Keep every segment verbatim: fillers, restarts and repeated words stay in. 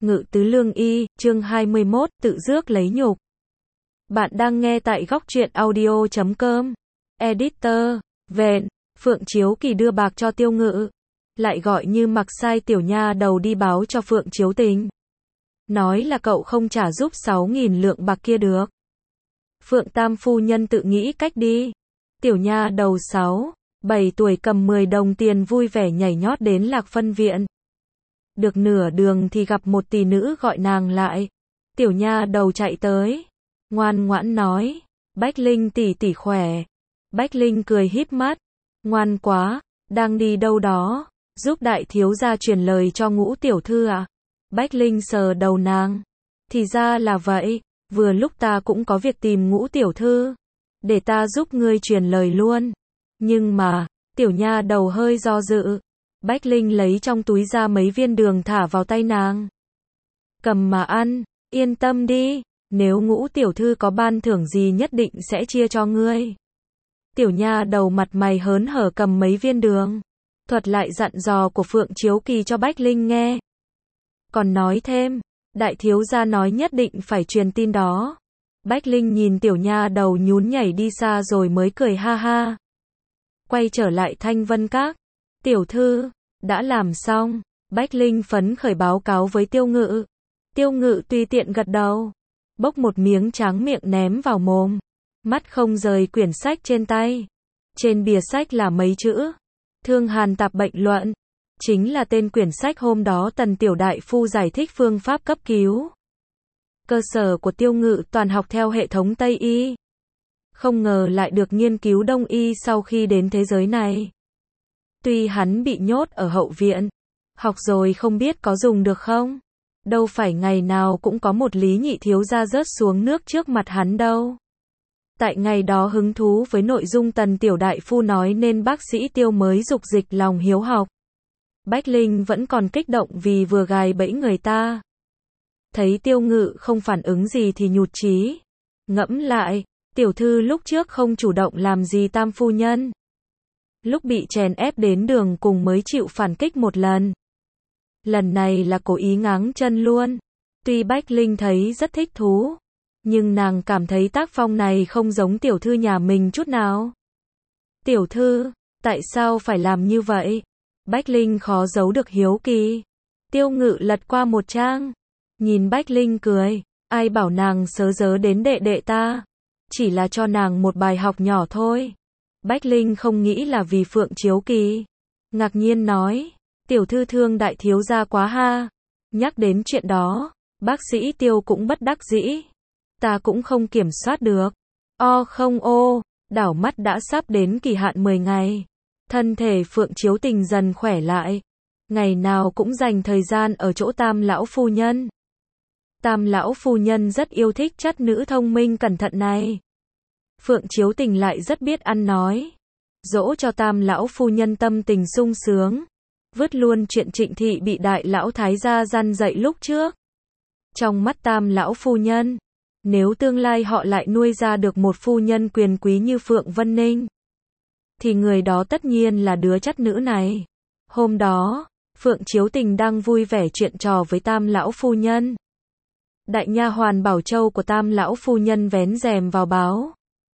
Ngự tứ lương y, chương hai mươi mốt, tự rước lấy nhục. Bạn đang nghe tại góc truyện audio chấm com. Editor, vện, Phượng Chiếu Kỳ đưa bạc cho Tiêu Ngự. Lại gọi như mặc sai tiểu nha đầu đi báo cho Phượng Chiếu Tình. Nói là cậu không trả giúp sáu nghìn lượng bạc kia được. Phượng Tam phu nhân tự nghĩ cách đi. Tiểu nha đầu sáu, bảy tuổi cầm mười đồng tiền vui vẻ nhảy nhót đến Lạc Phân Viện. Được nửa đường thì gặp một tỷ nữ gọi nàng lại. Tiểu nha đầu chạy tới, ngoan ngoãn nói, Bách Linh tỷ tỷ khỏe. Bách Linh cười híp mắt, ngoan quá, đang đi đâu đó, giúp đại thiếu gia truyền lời cho Ngũ tiểu thư à? Bách Linh sờ đầu nàng, thì ra là vậy, vừa lúc ta cũng có việc tìm Ngũ tiểu thư, để ta giúp ngươi truyền lời luôn. Nhưng mà, tiểu nha đầu hơi do dự. Bách Linh lấy trong túi ra mấy viên đường thả vào tay nàng. Cầm mà ăn, yên tâm đi, nếu Ngũ tiểu thư có ban thưởng gì nhất định sẽ chia cho ngươi. Tiểu nha đầu mặt mày hớn hở cầm mấy viên đường, thuật lại dặn dò của Phượng Chiếu Kỳ cho Bách Linh nghe. Còn nói thêm, đại thiếu gia nói nhất định phải truyền tin đó. Bách Linh nhìn tiểu nha đầu nhún nhảy đi xa rồi mới cười ha ha. Quay trở lại Thanh Vân Các. Tiểu thư, đã làm xong. Bách Linh phấn khởi báo cáo với Tiêu Ngự. Tiêu Ngự tùy tiện gật đầu, bốc một miếng tráng miệng ném vào mồm, mắt không rời quyển sách trên tay. Trên bìa sách là mấy chữ, Thương Hàn Tạp Bệnh Luận, chính là tên quyển sách hôm đó Tần tiểu đại phu giải thích phương pháp cấp cứu. Cơ sở của Tiêu Ngự toàn học theo hệ thống Tây y, không ngờ lại được nghiên cứu Đông y sau khi đến thế giới này. Tuy hắn bị nhốt ở hậu viện, học rồi không biết có dùng được không. Đâu phải ngày nào cũng có một Lý Nhị thiếu gia rớt xuống nước trước mặt hắn đâu. Tại ngày đó hứng thú với nội dung Tần tiểu đại phu nói nên bác sĩ Tiêu mới dục dịch lòng hiếu học. Bách Linh vẫn còn kích động vì vừa gài bẫy người ta. Thấy Tiêu Ngự không phản ứng gì thì nhụt chí. Ngẫm lại, tiểu thư lúc trước không chủ động làm gì Tam phu nhân. Lúc bị chèn ép đến đường cùng mới chịu phản kích một lần. Lần này là cố ý ngáng chân luôn. Tuy Bách Linh thấy rất thích thú, nhưng nàng cảm thấy tác phong này không giống tiểu thư nhà mình chút nào. Tiểu thư, tại sao phải làm như vậy? Bách Linh khó giấu được hiếu kỳ. Tiêu Ngự lật qua một trang, nhìn Bách Linh cười, ai bảo nàng sớ dớ đến đệ đệ ta, chỉ là cho nàng một bài học nhỏ thôi. Bách Linh không nghĩ là vì Phượng Chiếu Kỳ, ngạc nhiên nói, tiểu thư thương đại thiếu gia quá ha. Nhắc đến chuyện đó, bác sĩ Tiêu cũng bất đắc dĩ, ta cũng không kiểm soát được. O không ô, đảo mắt đã sắp đến kỳ hạn mười ngày. Thân thể Phượng Chiếu Tình dần khỏe lại, ngày nào cũng dành thời gian ở chỗ Tam lão phu nhân. Tam lão phu nhân rất yêu thích chất nữ thông minh cẩn thận này. Phượng Chiếu Tình lại rất biết ăn nói, dỗ cho Tam lão phu nhân tâm tình sung sướng, vứt luôn chuyện Trịnh thị bị đại lão thái gia răn dạy lúc trước. Trong mắt Tam lão phu nhân, nếu tương lai họ lại nuôi ra được một phu nhân quyền quý như Phượng Vân Ninh, thì người đó tất nhiên là đứa chất nữ này. Hôm đó, Phượng Chiếu Tình đang vui vẻ chuyện trò với Tam lão phu nhân. Đại nha hoàn Bảo Châu của Tam lão phu nhân vén rèm vào báo.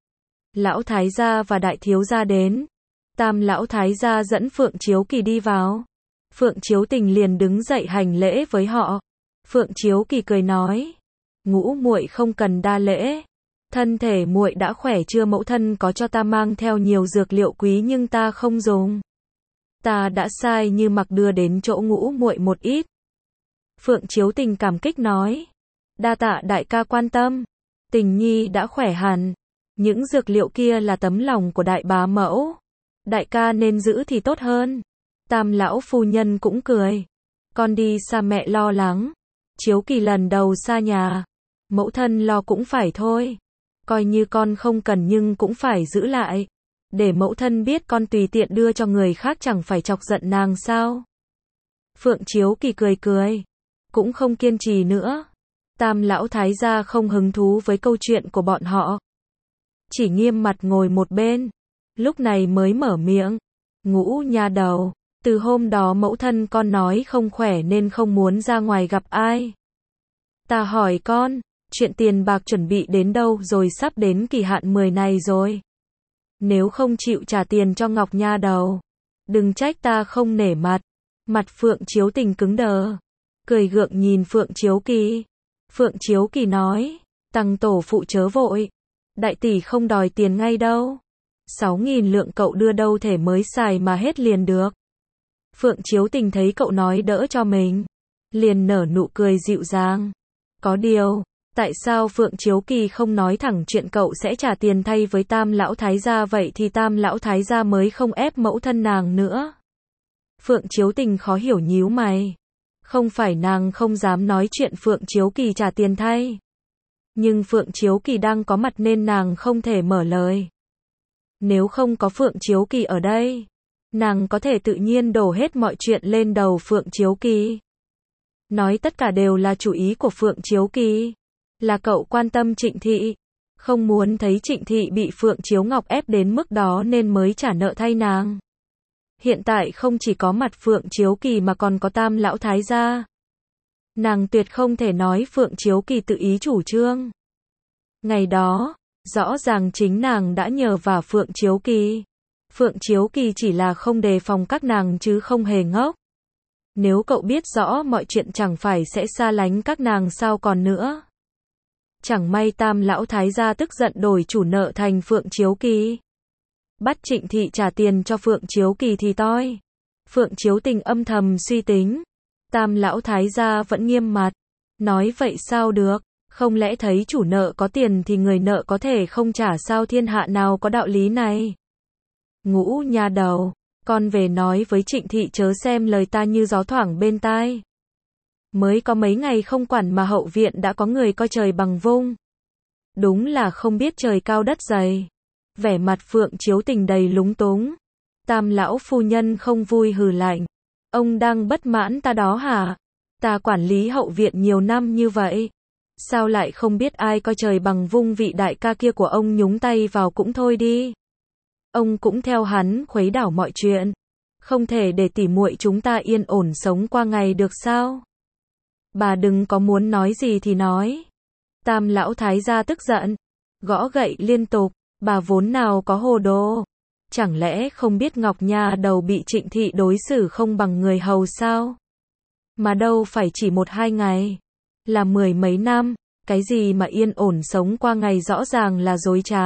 Lão thái gia và đại thiếu gia đến. Tam lão thái gia dẫn Phượng Chiếu Kỳ đi vào. Phượng Chiếu Tình liền đứng dậy hành lễ với họ. Phượng Chiếu Kỳ cười nói, Ngũ muội không cần đa lễ. Thân thể muội đã khỏe chưa? Mẫu thân có cho ta mang theo nhiều dược liệu quý nhưng ta không dùng. Ta đã sai như mặc đưa đến chỗ Ngũ muội một ít. Phượng Chiếu Tình cảm kích nói, đa tạ đại ca quan tâm. Tình nhi đã khỏe hẳn. Những dược liệu kia là tấm lòng của đại bá mẫu, đại ca nên giữ thì tốt hơn. Tam lão phu nhân cũng cười, con đi xa mẹ lo lắng. Chiếu Kỳ lần đầu xa nhà, mẫu thân lo cũng phải thôi. Coi như con không cần nhưng cũng phải giữ lại, để mẫu thân biết con tùy tiện đưa cho người khác chẳng phải chọc giận nàng sao. Phượng Chiếu Kỳ cười cười, cũng không kiên trì nữa. Tam lão thái gia không hứng thú với câu chuyện của bọn họ, chỉ nghiêm mặt ngồi một bên. Lúc này mới mở miệng, Ngũ nha đầu, từ hôm đó mẫu thân con nói không khỏe nên không muốn ra ngoài gặp ai. Ta hỏi con, chuyện tiền bạc chuẩn bị đến đâu rồi, sắp đến kỳ hạn mười này rồi. Nếu không chịu trả tiền cho Ngọc nha đầu, đừng trách ta không nể mặt. Mặt Phượng Chiếu Tình cứng đờ, cười gượng nhìn Phượng Chiếu Kỳ. Phượng Chiếu Kỳ nói, Tăng tổ phụ chớ vội, đại tỷ không đòi tiền ngay đâu. Sáu nghìn lượng cậu đưa đâu thể mới xài mà hết liền được. Phượng Chiếu Tình thấy cậu nói đỡ cho mình, liền nở nụ cười dịu dàng. Có điều, tại sao Phượng Chiếu Kỳ không nói thẳng chuyện cậu sẽ trả tiền thay với Tam lão thái gia, vậy thì Tam lão thái gia mới không ép mẫu thân nàng nữa. Phượng Chiếu Tình khó hiểu nhíu mày. Không phải nàng không dám nói chuyện Phượng Chiếu Kỳ trả tiền thay. Nhưng Phượng Chiếu Kỳ đang có mặt nên nàng không thể mở lời. Nếu không có Phượng Chiếu Kỳ ở đây, nàng có thể tự nhiên đổ hết mọi chuyện lên đầu Phượng Chiếu Kỳ. Nói tất cả đều là chủ ý của Phượng Chiếu Kỳ. Là cậu quan tâm Trịnh Thị, không muốn thấy Trịnh Thị bị Phượng Chiếu Ngọc ép đến mức đó nên mới trả nợ thay nàng. Hiện tại không chỉ có mặt Phượng Chiếu Kỳ mà còn có Tam lão thái gia. Nàng tuyệt không thể nói Phượng Chiếu Kỳ tự ý chủ trương. Ngày đó, rõ ràng chính nàng đã nhờ vào Phượng Chiếu Kỳ. Phượng Chiếu Kỳ chỉ là không đề phòng các nàng chứ không hề ngốc. Nếu cậu biết rõ mọi chuyện chẳng phải sẽ xa lánh các nàng sao còn nữa. Chẳng may Tam lão thái gia tức giận đổi chủ nợ thành Phượng Chiếu Kỳ. Bắt Trịnh Thị trả tiền cho Phượng Chiếu Kỳ thì toi. Phượng Chiếu Tình âm thầm suy tính. Tam lão thái gia vẫn nghiêm mặt. Nói vậy sao được, không lẽ thấy chủ nợ có tiền thì người nợ có thể không trả sao, thiên hạ nào có đạo lý này. Ngũ nha đầu, con về nói với Trịnh Thị chớ xem lời ta như gió thoảng bên tai. Mới có mấy ngày không quản mà hậu viện đã có người coi trời bằng vung. Đúng là không biết trời cao đất dày. Vẻ mặt Phượng Chiếu Tình đầy lúng túng. Tam lão phu nhân không vui hừ lạnh. Ông đang bất mãn ta đó hả? Ta quản lý hậu viện nhiều năm như vậy. Sao lại không biết ai coi trời bằng vung, vị đại ca kia của ông nhúng tay vào cũng thôi đi. Ông cũng theo hắn khuấy đảo mọi chuyện. Không thể để tỉ muội chúng ta yên ổn sống qua ngày được sao? Bà đừng có muốn nói gì thì nói. Tam lão thái gia tức giận, gõ gậy liên tục. Bà vốn nào có hồ đồ. Chẳng lẽ không biết Ngọc nha đầu bị Trịnh Thị đối xử không bằng người hầu sao? Mà đâu phải chỉ một hai ngày, là mười mấy năm. Cái gì mà yên ổn sống qua ngày, rõ ràng là dối trá.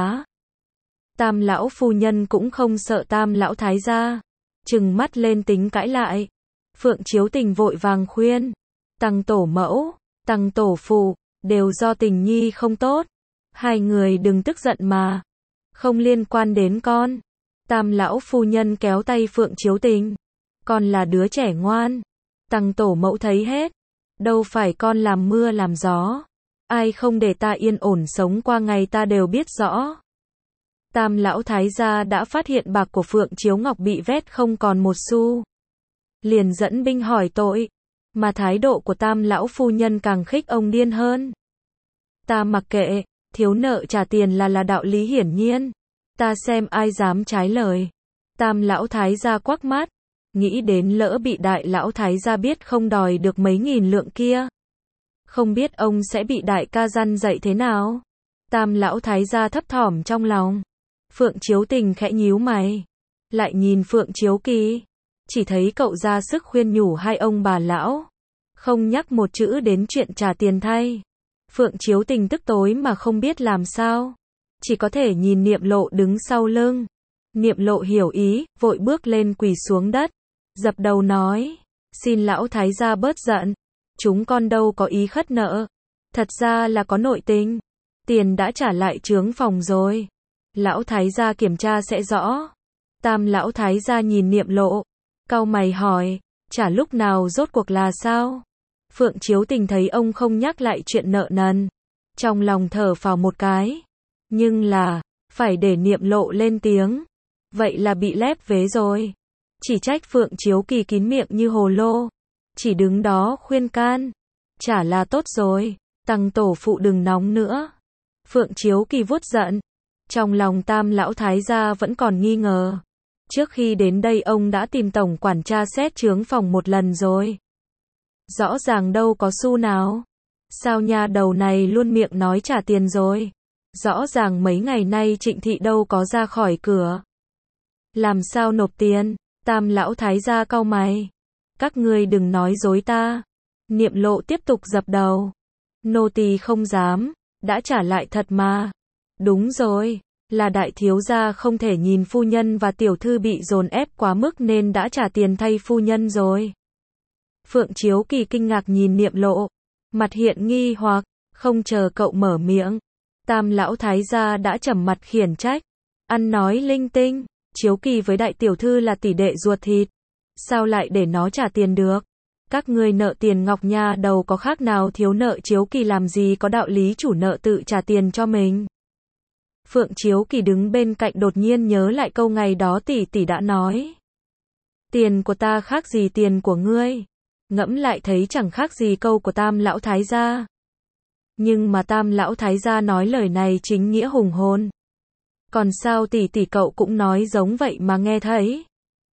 Tam lão phu nhân cũng không sợ Tam lão thái gia, trừng mắt lên tính cãi lại. Phượng Chiếu Tình vội vàng khuyên. Tăng tổ mẫu, tăng tổ phụ, đều do Tình nhi không tốt. Hai người đừng tức giận mà. Không liên quan đến con. Tam lão phu nhân kéo tay Phượng Chiếu Tình. Con là đứa trẻ ngoan. Tăng tổ mẫu thấy hết. Đâu phải con làm mưa làm gió. Ai không để ta yên ổn sống qua ngày ta đều biết rõ. Tam lão thái gia đã phát hiện bạc của Phượng Chiếu Ngọc bị vét không còn một xu. Liền dẫn binh hỏi tội. Mà thái độ của Tam lão phu nhân càng khích ông điên hơn. Ta mặc kệ. Thiếu nợ trả tiền là là đạo lý hiển nhiên. Ta xem ai dám trái lời. Tam lão thái gia quắc mắt. Nghĩ đến lỡ bị đại lão thái gia biết không đòi được mấy nghìn lượng kia. Không biết ông sẽ bị đại ca răn dạy thế nào. Tam lão thái gia thấp thỏm trong lòng. Phượng Chiếu Tình khẽ nhíu mày. Lại nhìn Phượng Chiếu Kỳ. Chỉ thấy cậu ra sức khuyên nhủ hai ông bà lão. Không nhắc một chữ đến chuyện trả tiền thay. Phượng Chiếu Tình tức tối mà không biết làm sao. Chỉ có thể nhìn Niệm Lộ đứng sau lưng. Niệm Lộ hiểu ý, vội bước lên quỳ xuống đất. Dập đầu nói. Xin lão thái gia bớt giận. Chúng con đâu có ý khất nợ. Thật ra là có nội tình. Tiền đã trả lại trướng phòng rồi. Lão thái gia kiểm tra sẽ rõ. Tam lão thái gia nhìn Niệm Lộ. Cau mày hỏi. Trả lúc nào rốt cuộc là sao? Phượng Chiếu Tình thấy ông không nhắc lại chuyện nợ nần. Trong lòng thở phào một cái. Nhưng là, phải để Niệm Lộ lên tiếng. Vậy là bị lép vế rồi. Chỉ trách Phượng Chiếu Kỳ kín miệng như hồ lô. Chỉ đứng đó khuyên can. Chả là tốt rồi. Tăng tổ phụ đừng nóng nữa. Phượng Chiếu Kỳ vuốt giận. Trong lòng Tam lão thái gia vẫn còn nghi ngờ. Trước khi đến đây ông đã tìm tổng quản tra xét trướng phòng một lần rồi. Rõ ràng đâu có xu nào. Sao nha đầu này luôn miệng nói trả tiền rồi? Rõ ràng mấy ngày nay Trịnh Thị đâu có ra khỏi cửa. Làm sao nộp tiền? Tam lão thái gia cau mày. Các ngươi đừng nói dối ta. Niệm Lộ tiếp tục dập đầu. Nô tỳ không dám, đã trả lại thật mà. Đúng rồi, là đại thiếu gia không thể nhìn phu nhân và tiểu thư bị dồn ép quá mức nên đã trả tiền thay phu nhân rồi. Phượng Chiếu Kỳ kinh ngạc nhìn Niệm Lộ, mặt hiện nghi hoặc, không chờ cậu mở miệng. Tam lão thái gia đã trầm mặt khiển trách, ăn nói linh tinh, Chiếu Kỳ với đại tiểu thư là tỷ đệ ruột thịt, sao lại để nó trả tiền được? Các ngươi nợ tiền Ngọc Nha đầu có khác nào thiếu nợ Chiếu Kỳ, làm gì có đạo lý chủ nợ tự trả tiền cho mình. Phượng Chiếu Kỳ đứng bên cạnh đột nhiên nhớ lại câu ngày đó tỷ tỷ đã nói. Tiền của ta khác gì tiền của ngươi? Ngẫm lại thấy chẳng khác gì câu của Tam lão thái gia. Nhưng mà Tam lão thái gia nói lời này chính nghĩa hùng hồn. Còn sao tỷ tỷ cậu cũng nói giống vậy mà nghe thấy.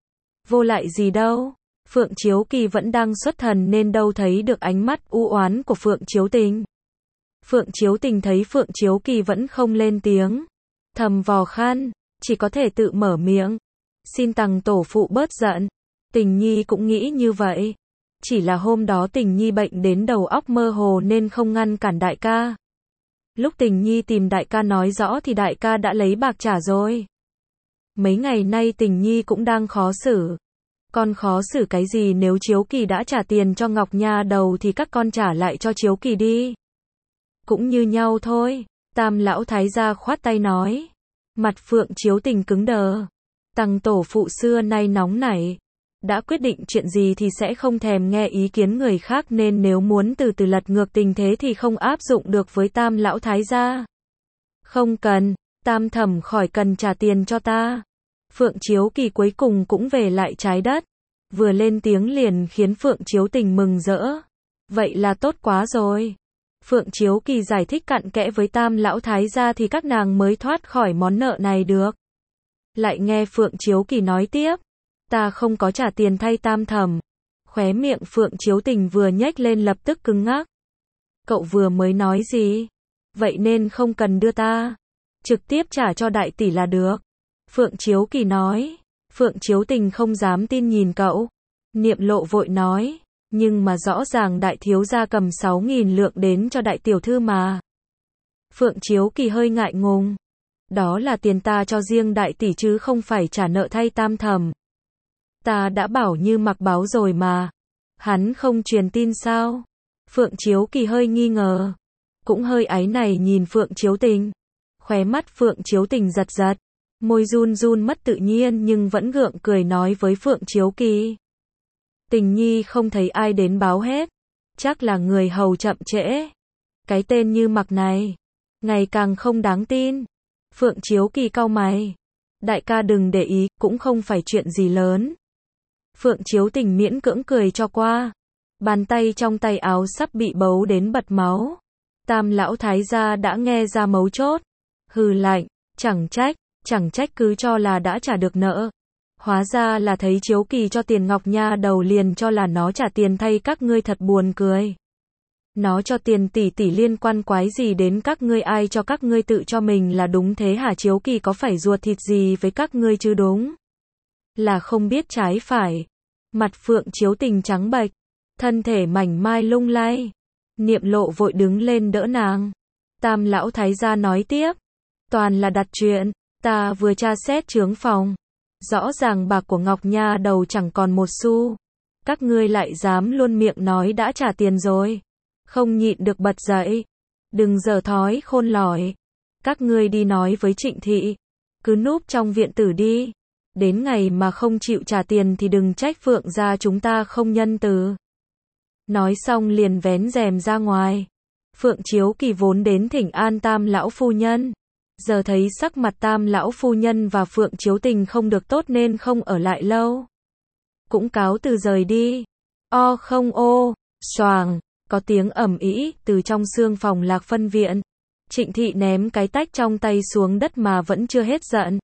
Vô lại gì đâu. Phượng Chiếu Kỳ vẫn đang xuất thần nên đâu thấy được ánh mắt u oán của Phượng Chiếu Tình. Phượng Chiếu Tình thấy Phượng Chiếu Kỳ vẫn không lên tiếng, thầm vò khan, chỉ có thể tự mở miệng. Xin Tằng tổ phụ bớt giận. Tình Nhi cũng nghĩ như vậy. Chỉ là hôm đó Tình Nhi bệnh đến đầu óc mơ hồ nên không ngăn cản đại ca. Lúc Tình Nhi tìm đại ca nói rõ thì đại ca đã lấy bạc trả rồi. Mấy ngày nay Tình Nhi cũng đang khó xử. Con khó xử cái gì, nếu Chiếu Kỳ đã trả tiền cho Ngọc Nha đầu thì các con trả lại cho Chiếu Kỳ đi. Cũng như nhau thôi. Tam lão thái gia khoát tay nói. Mặt Phượng Chiếu Tình cứng đờ. Tằng tổ phụ xưa nay nóng nảy. Đã quyết định chuyện gì thì sẽ không thèm nghe ý kiến người khác, nên nếu muốn từ từ lật ngược tình thế thì không áp dụng được với Tam lão thái gia. Không cần, Tam thẩm khỏi cần trả tiền cho ta. Phượng Chiếu Kỳ cuối cùng cũng về lại trái đất. Vừa lên tiếng liền khiến Phượng Chiếu Tình mừng rỡ. Vậy là tốt quá rồi. Phượng Chiếu Kỳ giải thích cặn kẽ với Tam lão thái gia thì các nàng mới thoát khỏi món nợ này được. Lại nghe Phượng Chiếu Kỳ nói tiếp. Ta không có trả tiền thay Tam thẩm. Khóe miệng Phượng Chiếu Tình vừa nhếch lên lập tức cứng ngắc. Cậu vừa mới nói gì? Vậy nên không cần đưa ta. Trực tiếp trả cho đại tỷ là được. Phượng Chiếu Kỳ nói. Phượng Chiếu Tình không dám tin nhìn cậu. Niệm Lộ vội nói. Nhưng mà rõ ràng đại thiếu gia cầm sáu nghìn lượng đến cho đại tiểu thư mà. Phượng Chiếu Kỳ hơi ngại ngùng. Đó là tiền ta cho riêng đại tỷ chứ không phải trả nợ thay Tam thẩm. Ta đã bảo Như Mặc báo rồi mà. Hắn không truyền tin sao? Phượng Chiếu Kỳ hơi nghi ngờ. Cũng hơi áy này nhìn Phượng Chiếu Tình. Khóe mắt Phượng Chiếu Tình giật giật. Môi run run mất tự nhiên nhưng vẫn gượng cười nói với Phượng Chiếu Kỳ. Tình Nhi không thấy ai đến báo hết. Chắc là người hầu chậm trễ. Cái tên Như Mặc này ngày càng không đáng tin. Phượng Chiếu Kỳ cau mày. Đại ca đừng để ý, cũng không phải chuyện gì lớn. Phượng Chiếu Tình miễn cưỡng cười cho qua. Bàn tay trong tay áo sắp bị bấu đến bật máu. Tam lão thái gia đã nghe ra mấu chốt. Hừ lạnh, chẳng trách, chẳng trách cứ cho là đã trả được nợ. Hóa ra là thấy Chiếu Kỳ cho tiền Ngọc Nha đầu liền cho là nó trả tiền thay các ngươi, thật buồn cười. Nó cho tiền tỷ tỷ liên quan quái gì đến các ngươi, ai cho các ngươi tự cho mình là đúng thế hả? Chiếu Kỳ có phải ruột thịt gì với các ngươi chứ, đúng là không biết trái phải. Mặt Phượng Chiếu Tình trắng bệch, thân thể mảnh mai lung lay. Niệm Lộ vội đứng lên đỡ nàng. Tam lão thái gia nói tiếp. Toàn là đặt chuyện, ta vừa tra xét chướng phòng. Rõ ràng bạc của Ngọc Nha đầu chẳng còn một xu. Các ngươi lại dám luôn miệng nói đã trả tiền rồi. Không nhịn được bật dậy. Đừng giở thói khôn lỏi. Các ngươi đi nói với Trịnh Thị. Cứ núp trong viện tử đi. Đến ngày mà không chịu trả tiền thì đừng trách Phượng gia chúng ta không nhân từ. Nói xong liền vén rèm ra ngoài. Phượng Chiếu Kỳ vốn đến thỉnh an Tam lão phu nhân. Giờ thấy sắc mặt Tam lão phu nhân và Phượng Chiếu Tình không được tốt nên không ở lại lâu. Cũng cáo từ rời đi. O không ô, xoàng, có tiếng ầm ĩ từ trong xương phòng Lạc Phân viện. Trịnh Thị ném cái tách trong tay xuống đất mà vẫn chưa hết giận.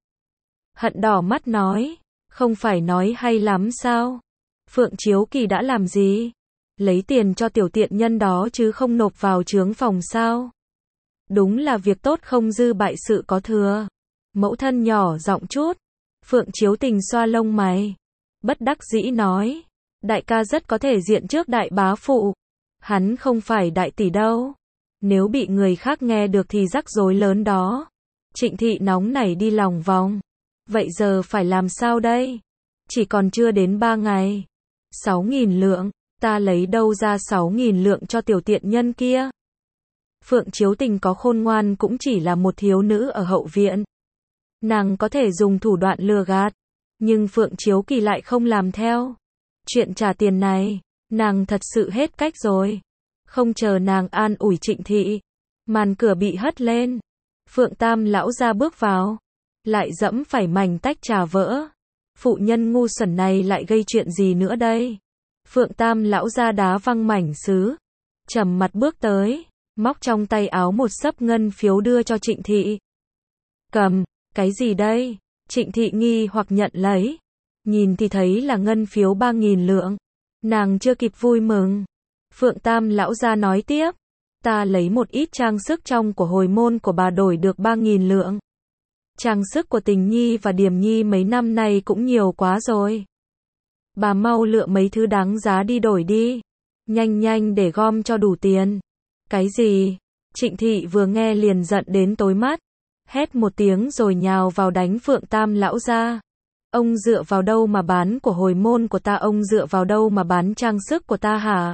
Hận đỏ mắt nói, không phải nói hay lắm sao? Phượng Chiếu Kỳ đã làm gì? Lấy tiền cho tiểu tiện nhân đó chứ không nộp vào chướng phòng sao? Đúng là việc tốt không dư bại sự có thừa. Mẫu thân nhỏ giọng chút. Phượng Chiếu Tình xoa lông mày. Bất đắc dĩ nói. Đại ca rất có thể diện trước đại bá phụ. Hắn không phải đại tỷ đâu. Nếu bị người khác nghe được thì rắc rối lớn đó. Trịnh Thị nóng nảy đi lòng vòng. Vậy giờ phải làm sao đây? Chỉ còn chưa đến ba ngày. Sáu nghìn lượng. Ta lấy đâu ra sáu nghìn lượng cho tiểu tiện nhân kia? Phượng Chiếu Tình có khôn ngoan cũng chỉ là một thiếu nữ ở hậu viện. Nàng có thể dùng thủ đoạn lừa gạt. Nhưng Phượng Chiếu Kỳ lại không làm theo. Chuyện trả tiền này, nàng thật sự hết cách rồi. Không chờ nàng an ủi Trịnh Thị. Màn cửa bị hất lên. Phượng Tam lão ra bước vào. Lại dẫm phải mảnh tách trà vỡ. Phụ nhân ngu xuẩn này lại gây chuyện gì nữa đây? Phượng Tam lão ra đá văng mảnh sứ. Trầm mặt bước tới. Móc trong tay áo một xấp ngân phiếu đưa cho Trịnh Thị. Cầm, cái gì đây? Trịnh Thị nghi hoặc nhận lấy. Nhìn thì thấy là ngân phiếu ba nghìn lượng. Nàng chưa kịp vui mừng. Phượng Tam lão ra nói tiếp. Ta lấy một ít trang sức trong của hồi môn của bà đổi được ba nghìn lượng. Trang sức của Tình Nhi và Điềm Nhi mấy năm nay cũng nhiều quá rồi. Bà mau lựa mấy thứ đáng giá đi đổi đi. Nhanh nhanh để gom cho đủ tiền. Cái gì? Trịnh Thị vừa nghe liền giận đến tối mắt. Hét một tiếng rồi nhào vào đánh Phượng Tam lão ra. Ông dựa vào đâu mà bán của hồi môn của ta? Ông dựa vào đâu mà bán trang sức của ta hả?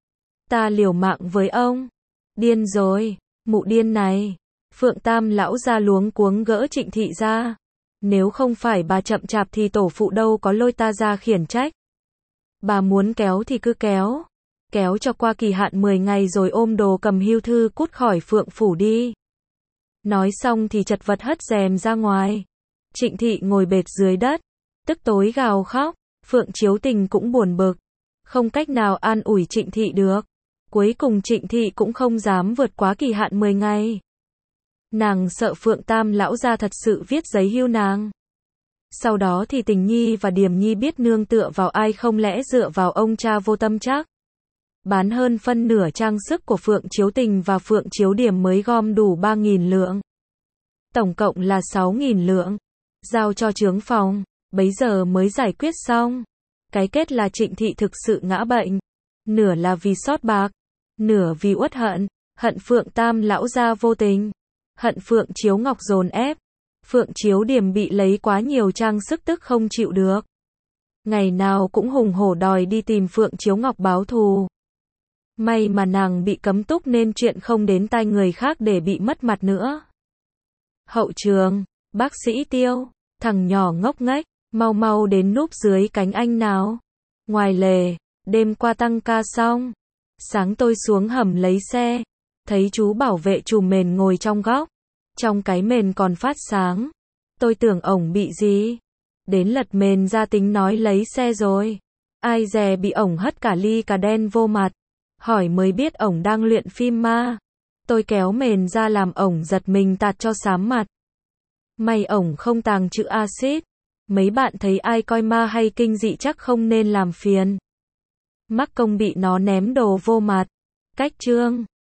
Ta liều mạng với ông. Điên rồi, mụ điên này. Phượng Tam lão ra luống cuống gỡ Trịnh Thị ra. Nếu không phải bà chậm chạp thì tổ phụ đâu có lôi ta ra khiển trách. Bà muốn kéo thì cứ kéo. Kéo cho qua kỳ hạn mười ngày rồi ôm đồ cầm hưu thư cút khỏi Phượng phủ đi. Nói xong thì chật vật hất rèm ra ngoài. Trịnh Thị ngồi bệt dưới đất. Tức tối gào khóc. Phượng Chiếu Tình cũng buồn bực. Không cách nào an ủi Trịnh Thị được. Cuối cùng Trịnh Thị cũng không dám vượt quá kỳ hạn mười ngày. Nàng sợ Phượng Tam lão ra thật sự viết giấy hưu nàng. Sau đó thì Tình Nhi và Điềm Nhi biết nương tựa vào ai, không lẽ dựa vào ông cha vô tâm chắc. Bán hơn phân nửa trang sức của Phượng Chiếu Tình và Phượng Chiếu Điềm mới gom đủ ba nghìn lượng. Tổng cộng là sáu nghìn lượng. Giao cho chướng phòng, bấy giờ mới giải quyết xong. Cái kết là Trịnh Thị thực sự ngã bệnh. Nửa là vì sót bạc, nửa vì uất hận. Hận Phượng Tam lão gia vô tình. Hận Phượng Chiếu Ngọc dồn ép. Phượng Chiếu Điềm bị lấy quá nhiều trang sức tức không chịu được. Ngày nào cũng hùng hổ đòi đi tìm Phượng Chiếu Ngọc báo thù. May mà nàng bị cấm túc nên chuyện không đến tai người khác để bị mất mặt nữa. Hậu trường, bác sĩ Tiêu, thằng nhỏ ngốc nghếch, mau mau đến núp dưới cánh anh nào. Ngoài lề, đêm qua tăng ca xong. Sáng tôi xuống hầm lấy xe. Thấy chú bảo vệ trùm mền ngồi trong góc. Trong cái mền còn phát sáng. Tôi tưởng ổng bị gì. Đến lật mền ra tính nói lấy xe rồi. Ai dè bị ổng hất cả ly cà đen vô mặt. Hỏi mới biết ổng đang luyện phim ma. Tôi kéo mền ra làm ổng giật mình tạt cho xám mặt. May ổng không tàng chữ axit. Mấy bạn thấy ai coi ma hay kinh dị chắc không nên làm phiền. Mắc công bị nó ném đồ vô mặt. Cách chương